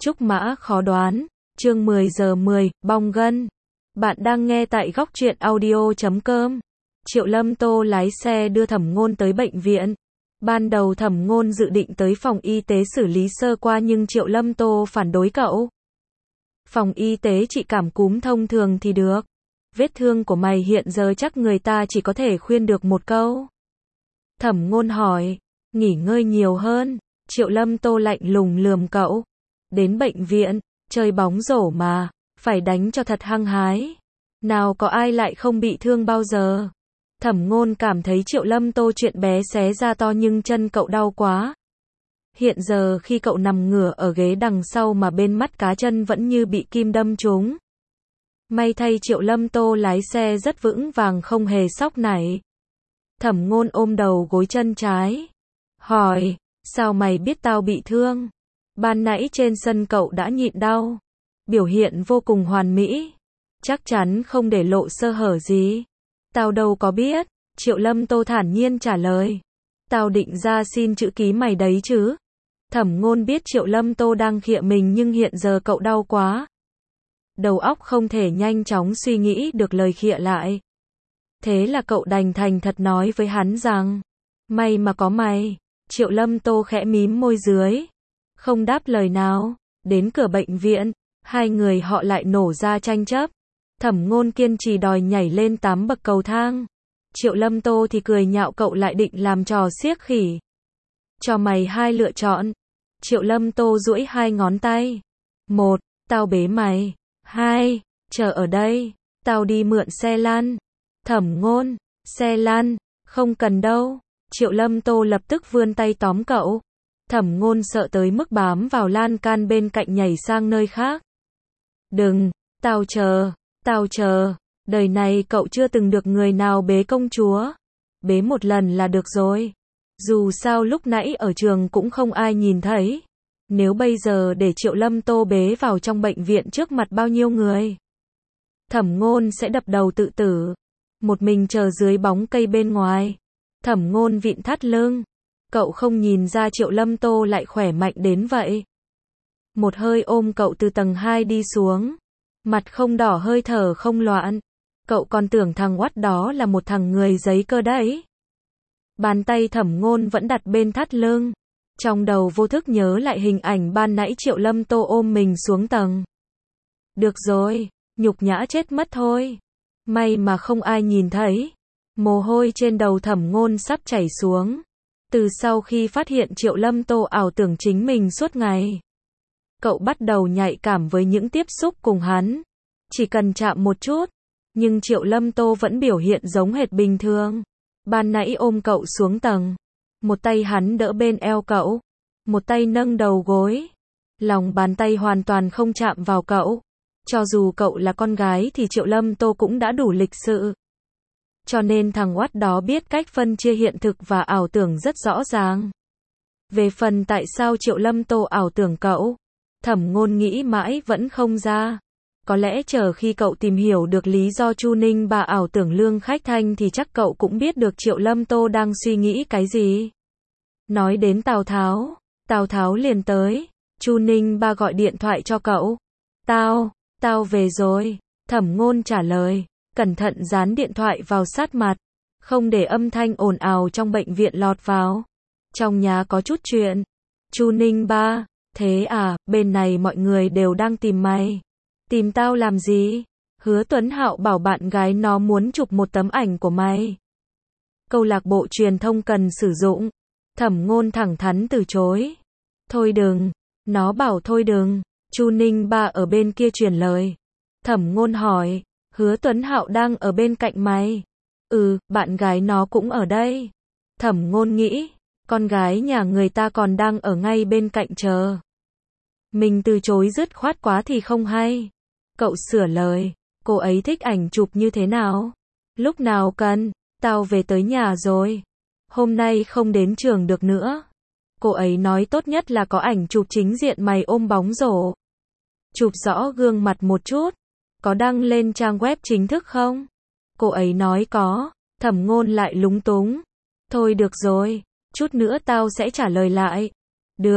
Trúc mã khó đoán, chương 10 giờ 10, bong gân. Bạn đang nghe tại góc truyện audio.com. Triệu Lâm Tô lái xe đưa Thẩm Ngôn tới bệnh viện. Ban đầu Thẩm Ngôn dự định tới phòng y tế xử lý sơ qua nhưng Triệu Lâm Tô phản đối cậu. Phòng y tế chỉ cảm cúm thông thường thì được. Vết thương của mày hiện giờ chắc người ta chỉ có thể khuyên được một câu. Thẩm Ngôn hỏi, nghỉ ngơi nhiều hơn. Triệu Lâm Tô lạnh lùng lườm cậu. Đến bệnh viện, chơi bóng rổ mà, phải đánh cho thật hăng hái. Nào có ai lại không bị thương bao giờ. Thẩm Ngôn cảm thấy Triệu Lâm Tô chuyện bé xé ra to nhưng chân cậu đau quá. Hiện giờ khi cậu nằm ngửa ở ghế đằng sau mà bên mắt cá chân vẫn như bị kim đâm trúng. May thay Triệu Lâm Tô lái xe rất vững vàng không hề sóc nảy. Thẩm Ngôn ôm đầu gối chân trái. Hỏi, sao mày biết tao bị thương? Ban nãy trên sân cậu đã nhịn đau. Biểu hiện vô cùng hoàn mỹ. Chắc chắn không để lộ sơ hở gì. Tao đâu có biết. Triệu Lâm Tô thản nhiên trả lời. Tao định ra xin chữ ký mày đấy chứ. Thẩm Ngôn biết Triệu Lâm Tô đang khịa mình nhưng hiện giờ cậu đau quá. Đầu óc không thể nhanh chóng suy nghĩ được lời khịa lại. Thế là cậu đành thành thật nói với hắn rằng, may mà có mày. Triệu Lâm Tô khẽ mím môi dưới, không đáp lời nào. Đến cửa bệnh viện, hai người họ lại nổ ra tranh chấp. Thẩm Ngôn kiên trì đòi nhảy lên 8 bậc cầu thang. Triệu Lâm Tô thì cười nhạo cậu lại định làm trò xiếc khỉ. Cho mày hai lựa chọn. Triệu Lâm Tô duỗi hai ngón tay. 1, tao bế mày. 2, chờ ở đây, tao đi mượn xe lăn. Thẩm Ngôn, xe lăn, không cần đâu. Triệu Lâm Tô lập tức vươn tay tóm cậu. Thẩm Ngôn sợ tới mức bám vào lan can bên cạnh nhảy sang nơi khác. Đừng, tao chờ, đời này cậu chưa từng được người nào bế công chúa. Bế một lần là được rồi. Dù sao lúc nãy ở trường cũng không ai nhìn thấy. Nếu bây giờ để Triệu Lâm Tô bế vào trong bệnh viện trước mặt bao nhiêu người, Thẩm Ngôn sẽ đập đầu tự tử. Một mình chờ dưới bóng cây bên ngoài. Thẩm Ngôn vịn thắt lưng. Cậu không nhìn ra Triệu Lâm Tô lại khỏe mạnh đến vậy. Một hơi ôm cậu từ tầng 2 đi xuống. Mặt không đỏ hơi thở không loạn. Cậu còn tưởng thằng oắt đó là một thằng người giấy cơ đấy. Bàn tay Thẩm Ngôn vẫn đặt bên thắt lưng. Trong đầu vô thức nhớ lại hình ảnh ban nãy Triệu Lâm Tô ôm mình xuống tầng. Được rồi, nhục nhã chết mất thôi. May mà không ai nhìn thấy. Mồ hôi trên đầu Thẩm Ngôn sắp chảy xuống. Từ sau khi phát hiện Triệu Lâm Tô ảo tưởng chính mình suốt ngày, cậu bắt đầu nhạy cảm với những tiếp xúc cùng hắn. Chỉ cần chạm một chút. Nhưng Triệu Lâm Tô vẫn biểu hiện giống hệt bình thường. Ban nãy ôm cậu xuống tầng. Một tay hắn đỡ bên eo cậu. Một tay nâng đầu gối. Lòng bàn tay hoàn toàn không chạm vào cậu. Cho dù cậu là con gái thì Triệu Lâm Tô cũng đã đủ lịch sự. Cho nên thằng oắt đó biết cách phân chia hiện thực và ảo tưởng rất rõ ràng. Về phần tại sao Triệu Lâm Tô ảo tưởng cậu, Thẩm Ngôn nghĩ mãi vẫn không ra. Có lẽ chờ khi cậu tìm hiểu được lý do Chu Ninh Ba ảo tưởng Lương Khách Thanh thì chắc cậu cũng biết được Triệu Lâm Tô đang suy nghĩ cái gì. Nói đến Tào Tháo liền tới. Chu Ninh Ba gọi điện thoại cho cậu. Tao về rồi. Thẩm Ngôn trả lời, cẩn thận dán điện thoại vào sát mặt, không để âm thanh ồn ào trong bệnh viện lọt vào. Trong nhà có chút chuyện. Chu Ninh Ba, thế à, bên này mọi người đều đang tìm mày. Tìm tao làm gì? Hứa Tuấn Hạo bảo bạn gái nó muốn chụp một tấm ảnh của mày. Câu lạc bộ truyền thông cần sử dụng. Thẩm Ngôn thẳng thắn từ chối. Thôi đừng. Nó bảo thôi đừng. Chu Ninh Ba ở bên kia truyền lời. Thẩm Ngôn hỏi, Hứa Tuấn Hạo đang ở bên cạnh mày? Bạn gái nó cũng ở đây. Thẩm Ngôn nghĩ, con gái nhà người ta còn đang ở ngay bên cạnh chờ. Mình từ chối dứt khoát quá thì không hay. Cậu sửa lời, cô ấy thích ảnh chụp như thế nào? Lúc nào cần? Tao về tới nhà rồi. Hôm nay không đến trường được nữa. Cô ấy nói tốt nhất là có ảnh chụp chính diện mày ôm bóng rổ. Chụp rõ gương mặt một chút. Có đăng lên trang web chính thức không? Cô ấy nói có. Thẩm Ngôn lại lúng túng. Thôi được rồi, chút nữa tao sẽ trả lời lại. Được,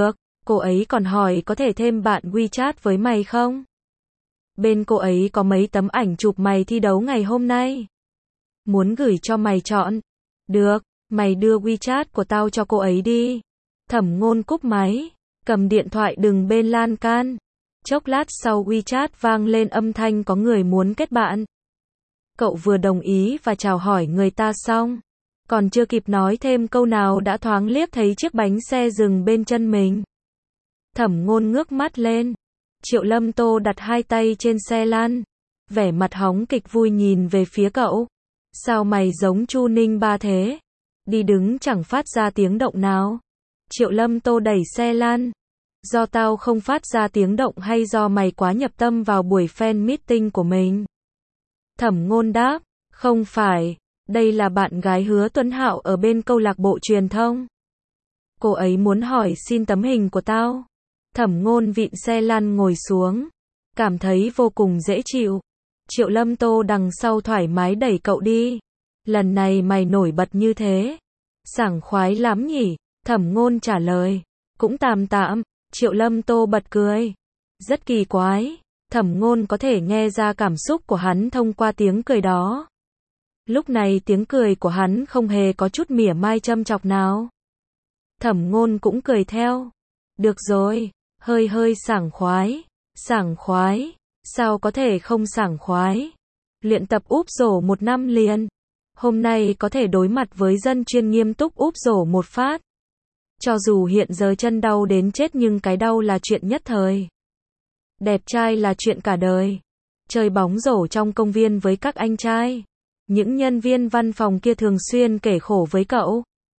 Cô ấy còn hỏi có thể thêm bạn WeChat với mày không? Bên cô ấy có mấy tấm ảnh chụp mày thi đấu ngày hôm nay. Muốn gửi cho mày chọn. Được, mày đưa WeChat của tao cho cô ấy đi. Thẩm Ngôn cúp máy, cầm điện thoại đứng bên lan can. Chốc lát sau WeChat vang lên âm thanh có người muốn kết bạn. Cậu vừa đồng ý và chào hỏi người ta xong, còn chưa kịp nói thêm câu nào đã thoáng liếc thấy chiếc bánh xe dừng bên chân mình. Thẩm Ngôn ngước mắt lên. Triệu Lâm Tô đặt hai tay trên xe lăn, vẻ mặt hóng kịch vui nhìn về phía cậu. Sao mày giống Chu Ninh Ba thế? Đi đứng chẳng phát ra tiếng động nào. Triệu Lâm Tô đẩy xe lăn. Do tao không phát ra tiếng động hay do mày quá nhập tâm vào buổi fan meeting của mình? Thẩm Ngôn đáp, không phải, đây là bạn gái Hứa Tuấn Hạo ở bên câu lạc bộ truyền thông. Cô ấy muốn hỏi xin tấm hình của tao. Thẩm Ngôn vịn xe lăn ngồi xuống, cảm thấy vô cùng dễ chịu. Triệu Lâm Tô đằng sau thoải mái đẩy cậu đi. Lần này mày nổi bật như thế, sảng khoái lắm nhỉ? Thẩm Ngôn trả lời, cũng tạm tạm. Triệu Lâm Tô bật cười. Rất kỳ quái, Thẩm Ngôn có thể nghe ra cảm xúc của hắn thông qua tiếng cười đó. Lúc này tiếng cười của hắn không hề có chút mỉa mai châm chọc nào. Thẩm Ngôn cũng cười theo. Được rồi, hơi sảng khoái. Sảng khoái, sao có thể không sảng khoái? Luyện tập úp rổ 1 năm liền. Hôm nay có thể đối mặt với dân chuyên nghiêm túc úp rổ một phát. Cho dù hiện giờ chân đau đến chết nhưng cái đau là chuyện nhất thời. Đẹp trai là chuyện cả đời. Chơi bóng rổ trong công viên với các anh trai. Những nhân viên văn phòng kia thường xuyên kể khổ với cậu.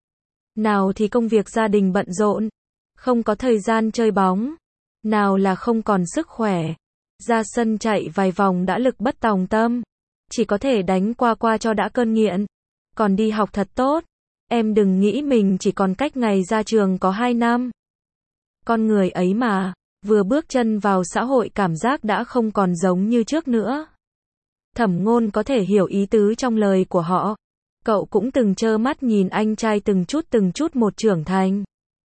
Nào thì công việc gia đình bận rộn, không có thời gian chơi bóng. Nào là không còn sức khỏe. Ra sân chạy vài vòng đã lực bất tòng tâm. Chỉ có thể đánh qua cho đã cơn nghiện. Còn đi học thật tốt. Em đừng nghĩ mình chỉ còn cách ngày ra trường có 2 năm. Con người ấy mà, vừa bước chân vào xã hội cảm giác đã không còn giống như trước nữa. Thẩm Ngôn có thể hiểu ý tứ trong lời của họ. Cậu cũng từng trơ mắt nhìn anh trai từng chút một trưởng thành.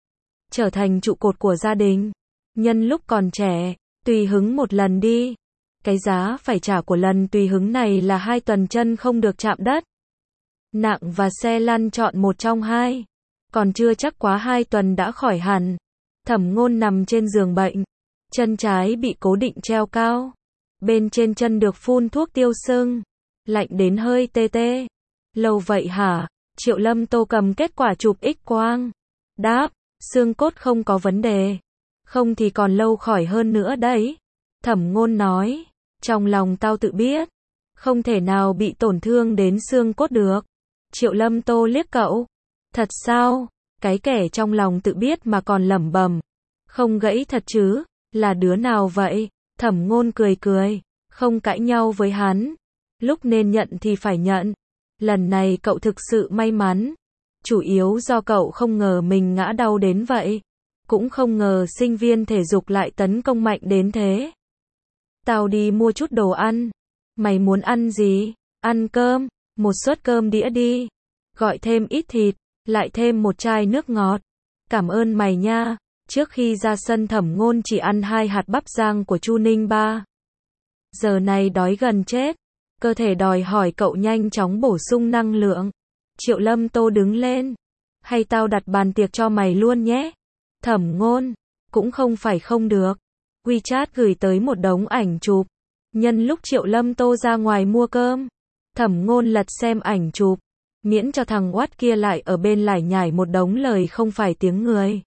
Trở thành trụ cột của gia đình. Nhân lúc còn trẻ, tùy hứng một lần đi. Cái giá phải trả của lần tùy hứng này là 2 tuần chân không được chạm đất. Nặng và xe lăn chọn một trong hai. Còn chưa chắc quá 2 tuần đã khỏi hẳn. Thẩm Ngôn nằm trên giường bệnh. Chân trái bị cố định treo cao. Bên trên chân được phun thuốc tiêu sưng. Lạnh đến hơi tê tê. Lâu vậy hả? Triệu Lâm Tô cầm kết quả chụp X-quang. Đáp, xương cốt không có vấn đề. Không thì còn lâu khỏi hơn nữa đấy. Thẩm Ngôn nói, trong lòng tao tự biết. Không thể nào bị tổn thương đến xương cốt được. Triệu Lâm Tô liếc cậu. Thật sao? Cái kẻ trong lòng tự biết mà còn lẩm bẩm. Không gãy thật chứ? Là đứa nào vậy? Thẩm Ngôn cười, không cãi nhau với hắn. Lúc nên nhận thì phải nhận. Lần này cậu thực sự may mắn. Chủ yếu do cậu không ngờ mình ngã đau đến vậy. Cũng không ngờ sinh viên thể dục lại tấn công mạnh đến thế. Tao đi mua chút đồ ăn. Mày muốn ăn gì? Ăn cơm, một suất cơm đĩa đi. Gọi thêm ít thịt, lại thêm một chai nước ngọt. Cảm ơn mày nha. Trước khi ra sân Thẩm Ngôn chỉ ăn 2 hạt bắp rang của Chu Ninh Ba. Giờ này đói gần chết. Cơ thể đòi hỏi cậu nhanh chóng bổ sung năng lượng. Triệu Lâm Tô đứng lên. Hay tao đặt bàn tiệc cho mày luôn nhé. Thẩm Ngôn, cũng không phải không được. WeChat gửi tới một đống ảnh chụp. Nhân lúc Triệu Lâm Tô ra ngoài mua cơm, Thẩm Ngôn lật xem ảnh chụp. Miễn cho thằng oát kia lại ở bên lải nhải một đống lời không phải tiếng người.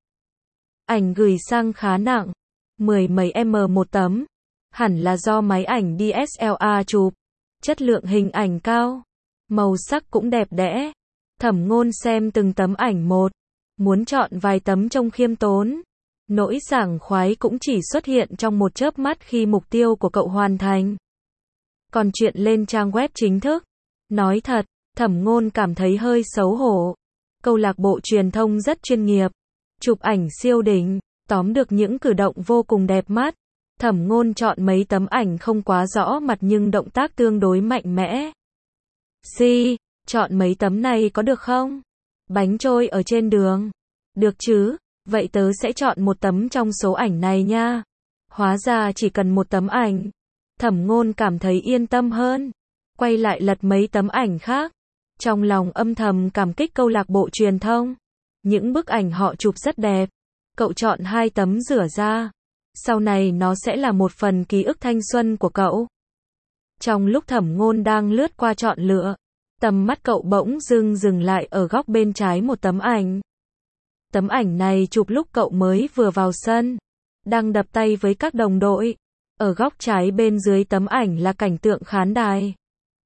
Ảnh gửi sang khá nặng. 10 mấy một tấm. Hẳn là do máy ảnh DSLR chụp. Chất lượng hình ảnh cao. Màu sắc cũng đẹp đẽ. Thẩm Ngôn xem từng tấm ảnh một. Muốn chọn vài tấm trông khiêm tốn. Nỗi sảng khoái cũng chỉ xuất hiện trong một chớp mắt khi mục tiêu của cậu hoàn thành. Còn chuyện lên trang web chính thức. Nói thật, Thẩm Ngôn cảm thấy hơi xấu hổ. Câu lạc bộ truyền thông rất chuyên nghiệp. Chụp ảnh siêu đỉnh. Tóm được những cử động vô cùng đẹp mắt. Thẩm Ngôn chọn mấy tấm ảnh không quá rõ mặt nhưng động tác tương đối mạnh mẽ. Chọn mấy tấm này có được không? Bánh trôi ở trên đường. Được chứ? Vậy tớ sẽ chọn một tấm trong số ảnh này nha. Hóa ra chỉ cần một tấm ảnh. Thẩm Ngôn cảm thấy yên tâm hơn. Quay lại lật mấy tấm ảnh khác. Trong lòng âm thầm cảm kích câu lạc bộ truyền thông. Những bức ảnh họ chụp rất đẹp. Cậu chọn 2 tấm rửa ra. Sau này nó sẽ là một phần ký ức thanh xuân của cậu. Trong lúc Thẩm Ngôn đang lướt qua chọn lựa, tầm mắt cậu bỗng dưng dừng lại ở góc bên trái một tấm ảnh. Tấm ảnh này chụp lúc cậu mới vừa vào sân, đang đập tay với các đồng đội. Ở góc trái bên dưới tấm ảnh là cảnh tượng khán đài.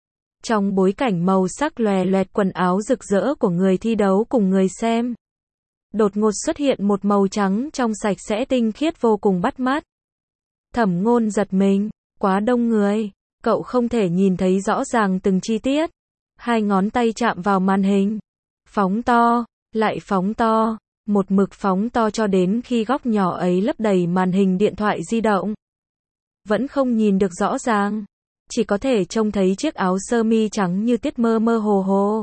Trong bối cảnh màu sắc lòe loẹt quần áo rực rỡ của người thi đấu cùng người xem, đột ngột xuất hiện một màu trắng trong sạch sẽ tinh khiết vô cùng bắt mắt. Thẩm Ngôn giật mình, quá đông người, cậu không thể nhìn thấy rõ ràng từng chi tiết. 2 ngón tay chạm vào màn hình, phóng to, lại phóng to, một mực phóng to cho đến khi góc nhỏ ấy lấp đầy màn hình điện thoại di động. Vẫn không nhìn được rõ ràng, chỉ có thể trông thấy chiếc áo sơ mi trắng như tiết mơ mơ hồ hồ.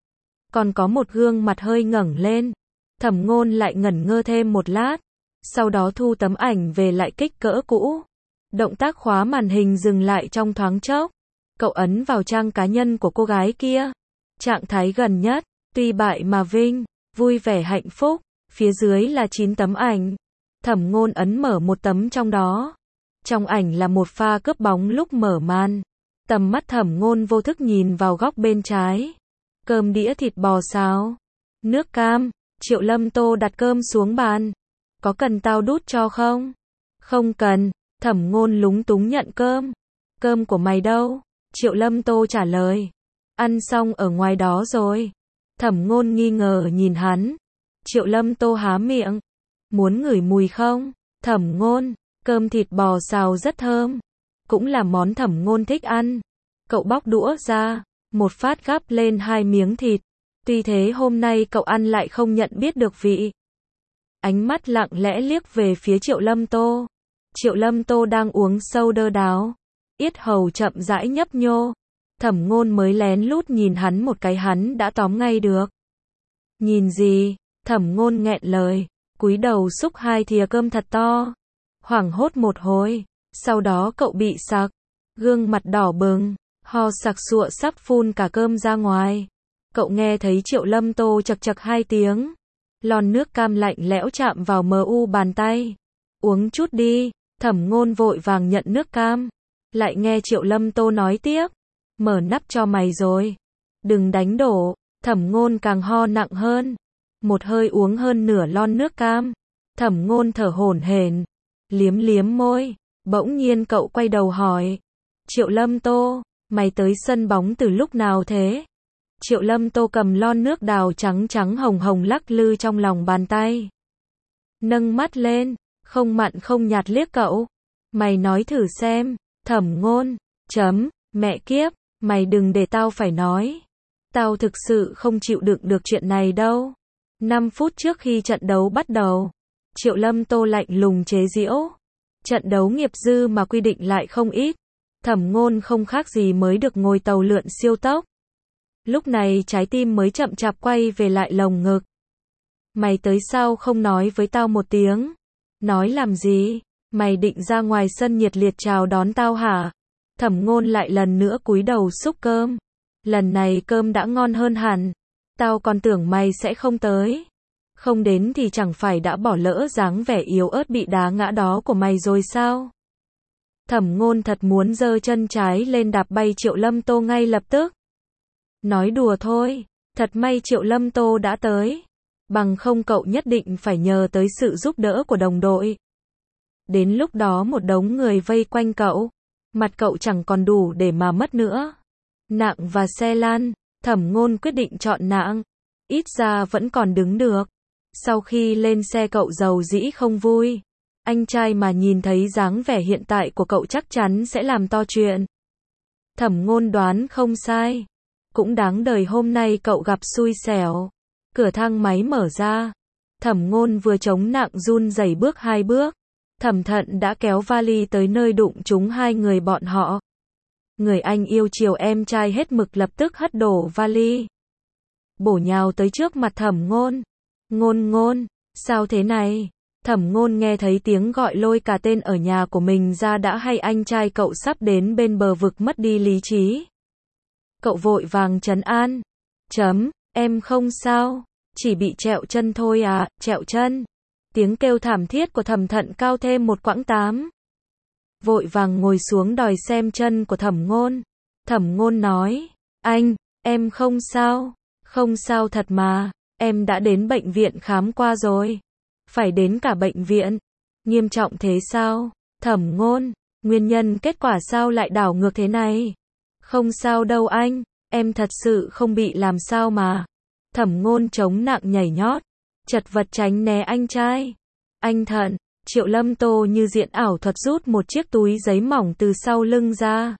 Còn có một gương mặt hơi ngẩng lên. Thẩm Ngôn lại ngẩn ngơ thêm một lát, sau đó thu tấm ảnh về lại kích cỡ cũ. Động tác khóa màn hình dừng lại trong thoáng chốc. Cậu ấn vào trang cá nhân của cô gái kia. Trạng thái gần nhất, tuy bại mà vinh, vui vẻ hạnh phúc. Phía dưới là 9 tấm ảnh. Thẩm Ngôn ấn mở một tấm trong đó. Trong ảnh là một pha cướp bóng lúc mở màn. Tầm mắt Thẩm Ngôn vô thức nhìn vào góc bên trái. Cơm đĩa thịt bò xào, nước cam. Triệu Lâm Tô đặt cơm xuống bàn. Có cần tao đút cho không? Không cần. Thẩm Ngôn lúng túng nhận cơm. Cơm của mày đâu? Triệu Lâm Tô trả lời. Ăn xong ở ngoài đó rồi. Thẩm Ngôn nghi ngờ nhìn hắn. Triệu Lâm Tô há miệng. Muốn ngửi mùi không? Thẩm Ngôn, cơm thịt bò xào rất thơm. Cũng là món Thẩm Ngôn thích ăn. Cậu bóc đũa ra, một phát gắp lên 2 miếng thịt. Tuy thế hôm nay cậu ăn lại không nhận biết được vị. Ánh mắt lặng lẽ liếc về phía Triệu Lâm Tô. Triệu Lâm Tô đang uống soda đáo. Yết hầu chậm rãi nhấp nhô. Thẩm Ngôn mới lén lút nhìn hắn một cái hắn đã tóm ngay được. Nhìn gì? Thẩm Ngôn nghẹn lời, cúi đầu xúc 2 thìa cơm thật to. Hoảng hốt một hồi, sau đó cậu bị sặc. Gương mặt đỏ bừng, ho sặc sụa sắp phun cả cơm ra ngoài. Cậu nghe thấy Triệu Lâm Tô chậc chậc 2 tiếng. Lon nước cam lạnh lẽo chạm vào mu bàn tay. Uống chút đi. Thẩm Ngôn vội vàng nhận nước cam. Lại nghe Triệu Lâm Tô nói tiếp. Mở nắp cho mày rồi. Đừng đánh đổ. Thẩm Ngôn càng ho nặng hơn. Một hơi uống hơn nửa lon nước cam. Thẩm Ngôn thở hổn hển, liếm liếm môi. Bỗng nhiên cậu quay đầu hỏi. Triệu Lâm Tô, mày tới sân bóng từ lúc nào thế? Triệu Lâm Tô cầm lon nước đào trắng trắng hồng hồng lắc lư trong lòng bàn tay. Nâng mắt lên, không mặn không nhạt liếc cậu. Mày nói thử xem. Thẩm Ngôn, mẹ kiếp, mày đừng để tao phải nói. Tao thực sự không chịu đựng được chuyện này đâu. 5 phút trước khi trận đấu bắt đầu, Triệu Lâm Tô lạnh lùng chế giễu. Trận đấu nghiệp dư mà quy định lại không ít. Thẩm Ngôn không khác gì mới được ngồi tàu lượn siêu tốc. Lúc này trái tim mới chậm chạp quay về lại lồng ngực. Mày tới sao không nói với tao một tiếng? Nói làm gì? Mày định ra ngoài sân nhiệt liệt chào đón tao hả? Thẩm Ngôn lại lần nữa cúi đầu xúc cơm. Lần này cơm đã ngon hơn hẳn. Tao còn tưởng mày sẽ không tới. Không đến thì chẳng phải đã bỏ lỡ dáng vẻ yếu ớt bị đá ngã đó của mày rồi sao? Thẩm Ngôn thật muốn giơ chân trái lên đạp bay Triệu Lâm Tô ngay lập tức. Nói đùa thôi, thật may Triệu Lâm Tô đã tới. Bằng không cậu nhất định phải nhờ tới sự giúp đỡ của đồng đội. Đến lúc đó một đống người vây quanh cậu, mặt cậu chẳng còn đủ để mà mất nữa. Nạng và xe lan, Thẩm Ngôn quyết định chọn nạng. Ít ra vẫn còn đứng được. Sau khi lên xe cậu dầu dĩ không vui. Anh trai mà nhìn thấy dáng vẻ hiện tại của cậu chắc chắn sẽ làm to chuyện. Thẩm Ngôn đoán không sai. Cũng đáng đời hôm nay cậu gặp xui xẻo. Cửa thang máy mở ra. Thẩm Ngôn vừa chống nặng run rẩy bước 2 bước. Thẩm Thận đã kéo vali tới nơi đụng trúng 2 người bọn họ. Người anh yêu chiều em trai hết mực lập tức hất đổ vali. Bổ nhào tới trước mặt Thẩm Ngôn. Ngôn, Sao thế này? Thẩm Ngôn nghe thấy tiếng gọi lôi cả tên ở nhà của mình ra đã hay anh trai cậu sắp đến bên bờ vực mất đi lý trí. Cậu vội vàng trấn an. Em không sao, chỉ bị trẹo chân thôi à, trẹo chân. Tiếng kêu thảm thiết của Thẩm Thận cao thêm một quãng 8. Vội vàng ngồi xuống đòi xem chân của Thẩm Ngôn. Thẩm Ngôn nói, em không sao, không sao thật mà, em đã đến bệnh viện khám qua rồi. Phải đến cả bệnh viện, nghiêm trọng thế sao? Thẩm Ngôn, nguyên nhân kết quả sao lại đảo ngược thế này? Không sao đâu anh, em thật sự không bị làm sao mà. Thẩm Ngôn chống nặng nhảy nhót, chật vật tránh né anh trai. Anh Thận, Triệu Lâm Tô như diện ảo thuật rút một chiếc túi giấy mỏng từ sau lưng ra.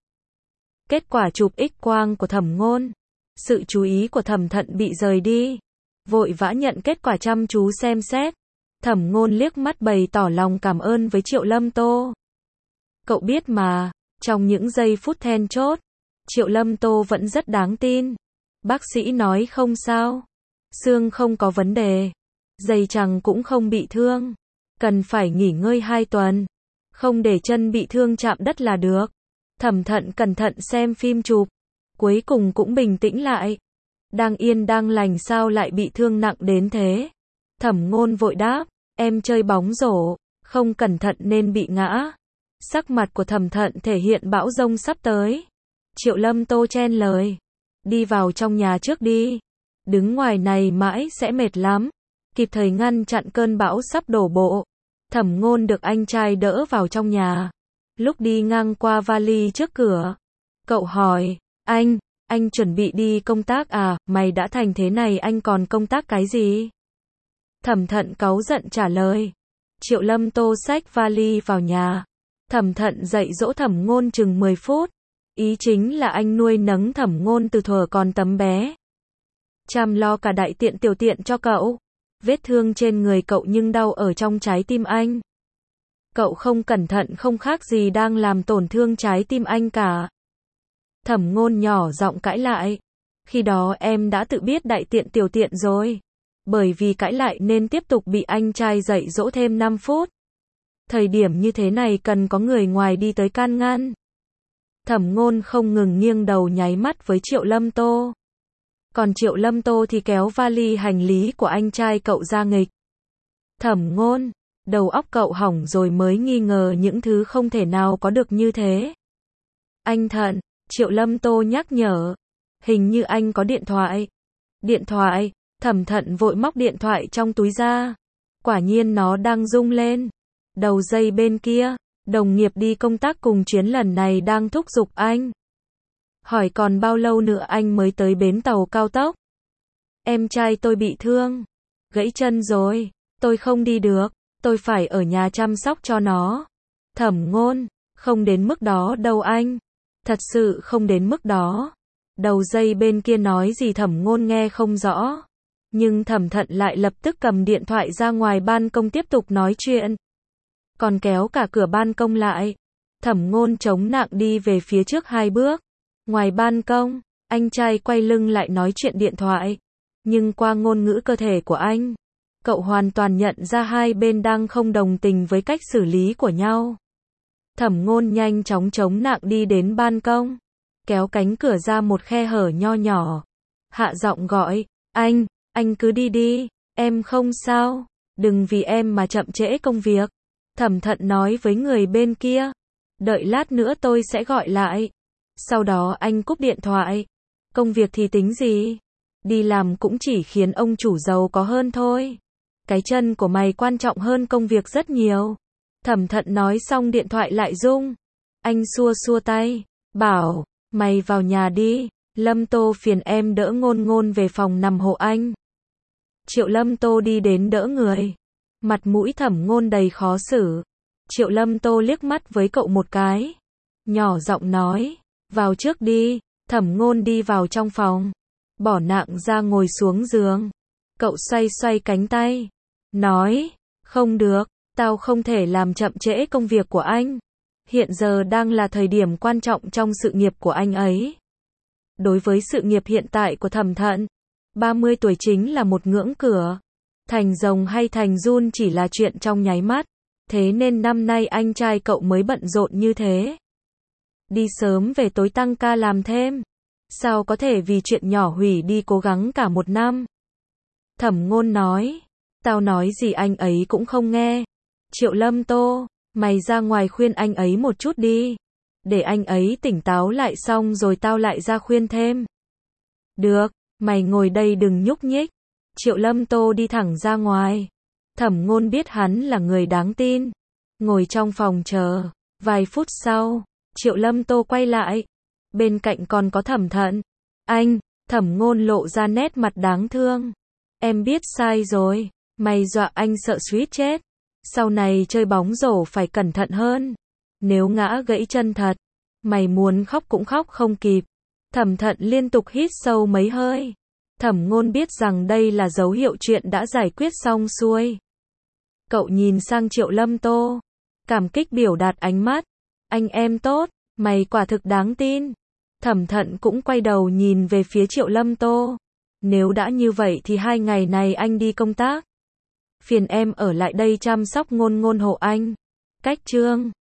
Kết quả chụp X-quang của Thẩm Ngôn. Sự chú ý của Thẩm Thận bị rời đi. Vội vã nhận kết quả chăm chú xem xét. Thẩm Ngôn liếc mắt bày tỏ lòng cảm ơn với Triệu Lâm Tô. Cậu biết mà, trong những giây phút then chốt, Triệu Lâm Tô vẫn rất đáng tin. Bác sĩ nói không sao. Xương không có vấn đề. Dây chằng cũng không bị thương. Cần phải nghỉ ngơi 2 tuần. Không để chân bị thương chạm đất là được. Thẩm Thận cẩn thận xem phim chụp. Cuối cùng cũng bình tĩnh lại. Đang yên đang lành sao lại bị thương nặng đến thế? Thẩm Ngôn vội đáp, em chơi bóng rổ, không cẩn thận nên bị ngã. Sắc mặt của Thẩm Thận thể hiện bão giông sắp tới. Triệu Lâm Tô chen lời, đi vào trong nhà trước đi. Đứng ngoài này mãi sẽ mệt lắm. Kịp thời ngăn chặn cơn bão sắp đổ bộ. Thẩm Ngôn được anh trai đỡ vào trong nhà. Lúc đi ngang qua vali trước cửa, cậu hỏi, anh chuẩn bị đi công tác à, mày đã thành thế này anh còn công tác cái gì? Thẩm Thận cáu giận trả lời. Triệu Lâm Tô xách vali vào nhà. Thẩm Thận dạy dỗ Thẩm Ngôn chừng 10 phút. Ý chính là anh nuôi nấng Thẩm Ngôn từ thuở còn tấm bé. Chăm lo cả đại tiện tiểu tiện cho cậu. Vết thương trên người cậu nhưng đau ở trong trái tim anh. Cậu không cẩn thận không khác gì đang làm tổn thương trái tim anh cả. Thẩm Ngôn nhỏ giọng cãi lại. Khi đó em đã tự biết đại tiện tiểu tiện rồi. Bởi vì cãi lại nên tiếp tục bị anh trai dạy dỗ thêm 5 phút. Thời điểm như thế này cần có người ngoài đi tới can ngăn. Thẩm Ngôn không ngừng nghiêng đầu nháy mắt với Triệu Lâm Tô. Còn Triệu Lâm Tô thì kéo vali hành lý của anh trai cậu ra nghịch. Thẩm Ngôn, đầu óc cậu hỏng rồi mới nghi ngờ những thứ không thể nào có được như thế. Anh Thận, Triệu Lâm Tô nhắc nhở. Hình như anh có điện thoại. Điện thoại, Thẩm Thận vội móc điện thoại trong túi ra. Quả nhiên nó đang rung lên. Đầu dây bên kia, đồng nghiệp đi công tác cùng chuyến lần này đang thúc giục anh. Hỏi còn bao lâu nữa anh mới tới bến tàu cao tốc? Em trai tôi bị thương. Gãy chân rồi. Tôi không đi được. Tôi phải ở nhà chăm sóc cho nó. Thẩm Ngôn, không đến mức đó đâu anh. Thật sự không đến mức đó. Đầu dây bên kia nói gì Thẩm Ngôn nghe không rõ. Nhưng Thẩm Thận lại lập tức cầm điện thoại ra ngoài ban công tiếp tục nói chuyện. Còn kéo cả cửa ban công lại. Thẩm Ngôn chống nặng đi về phía trước 2 bước. Ngoài ban công, anh trai quay lưng lại nói chuyện điện thoại. Nhưng qua ngôn ngữ cơ thể của anh, cậu hoàn toàn nhận ra hai bên đang không đồng tình với cách xử lý của nhau. Thẩm Ngôn nhanh chóng chống nặng đi đến ban công, kéo cánh cửa ra một khe hở nho nhỏ. Hạ giọng gọi, anh cứ đi đi, em không sao, đừng vì em mà chậm trễ công việc. Thẩm Thận nói với người bên kia, đợi lát nữa tôi sẽ gọi lại. Sau đó anh cúp điện thoại. Công việc thì tính gì? Đi làm cũng chỉ khiến ông chủ giàu có hơn thôi. Cái chân của mày quan trọng hơn công việc rất nhiều. Thẩm Thận nói xong điện thoại lại rung. Anh xua xua tay, bảo, mày vào nhà đi. Lâm Tô phiền em đỡ Ngôn về phòng nằm hộ anh. Triệu Lâm Tô đi đến đỡ người. Mặt mũi Thẩm Ngôn đầy khó xử. Triệu Lâm Tô liếc mắt với cậu một cái. Nhỏ giọng nói, vào trước đi. Thẩm Ngôn đi vào trong phòng. Bỏ nặng ra ngồi xuống giường. Cậu xoay xoay cánh tay. Nói, không được, tao không thể làm chậm trễ công việc của anh. Hiện giờ đang là thời điểm quan trọng trong sự nghiệp của anh ấy. Đối với sự nghiệp hiện tại của Thẩm Thận, 30 tuổi chính là một ngưỡng cửa. Thành rồng hay thành giun chỉ là chuyện trong nháy mắt, thế nên năm nay anh trai cậu mới bận rộn như thế. Đi sớm về tối tăng ca làm thêm. Sao có thể vì chuyện nhỏ hủy đi cố gắng cả một năm? Thẩm Ngôn nói. Tao nói gì anh ấy cũng không nghe. Triệu Lâm Tô, mày ra ngoài khuyên anh ấy một chút đi. Để anh ấy tỉnh táo lại xong rồi tao lại ra khuyên thêm. Được, mày ngồi đây đừng nhúc nhích. Triệu Lâm Tô đi thẳng ra ngoài. Thẩm Ngôn biết hắn là người đáng tin. Ngồi trong phòng chờ. Vài phút sau, Triệu Lâm Tô quay lại. Bên cạnh còn có Thẩm Thận. Anh, Thẩm Ngôn lộ ra nét mặt đáng thương. Em biết sai rồi. Mày dọa anh sợ suýt chết. Sau này chơi bóng rổ phải cẩn thận hơn. Nếu ngã gãy chân thật, mày muốn khóc cũng khóc không kịp. Thẩm Thận liên tục hít sâu mấy hơi. Thẩm Ngôn biết rằng đây là dấu hiệu chuyện đã giải quyết xong xuôi. Cậu nhìn sang Triệu Lâm Tô, cảm kích biểu đạt ánh mắt. Anh em tốt, mày quả thực đáng tin. Thẩm Thận cũng quay đầu nhìn về phía Triệu Lâm Tô. Nếu đã như vậy thì 2 ngày này anh đi công tác. Phiền em ở lại đây chăm sóc Ngôn Ngôn hộ anh. Cách chương